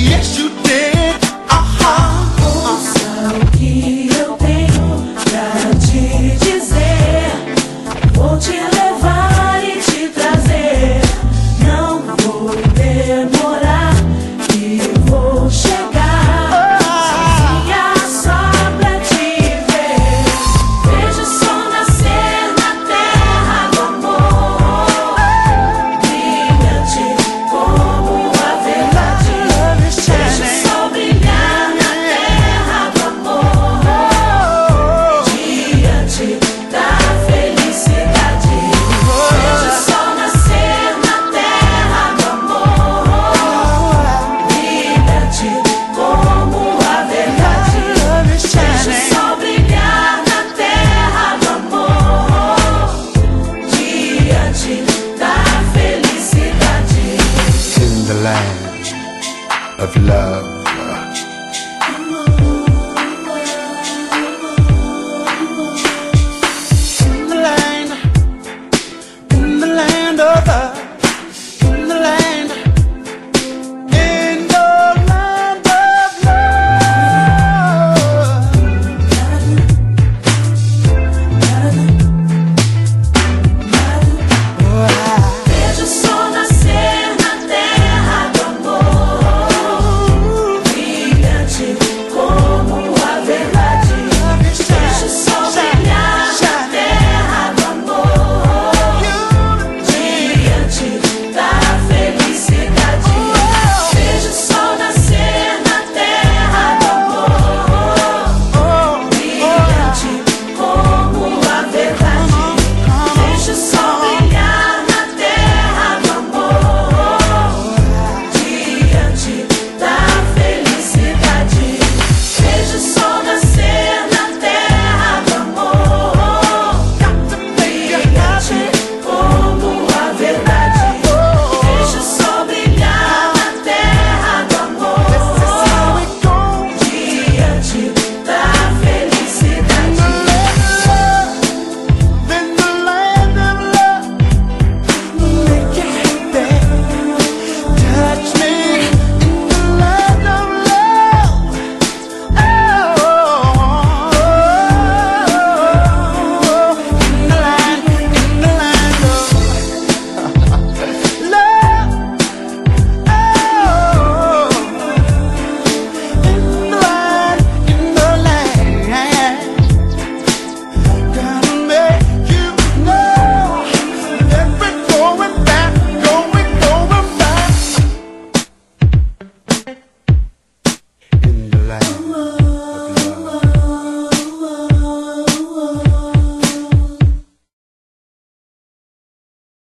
Yes, you did. Ouça o que eu tenho pra te dizer. Vou te levar e te trazer. Não vou demorar e vou chegar sozinha só pra te ver. Vejo o sol nascer na terra do amor, brilhante como a verdade. Vejo o sol brilhar na terra do amor, diante da felicidade. Vejo o sol nascer na terra do amor, brilhante como a verdade. Vejo o sol brilhar na terra do amor, diante da felicidade. In the land of love. In the land of love. In the land of love. Vejo o sol nascer na terra do amor, brilhante como a verdade. Vejo o sol brilhar na terra do amor, diante da felicidade. Vejo o sol nascer na terra do amor, brilhante como a verdade. Vejo o sol brilhar na terra do amor, diante da felicidade. Vejo o sol nascer na terra do amor, brilhante como a verdade. Vejo o sol brilhar na terra do amor, diante da felicidade. In the land of love. Make it happy. Touch me. In the land of love. Oh, in the land of love. In the land, gonna make you know that we're going back, going back. In the land.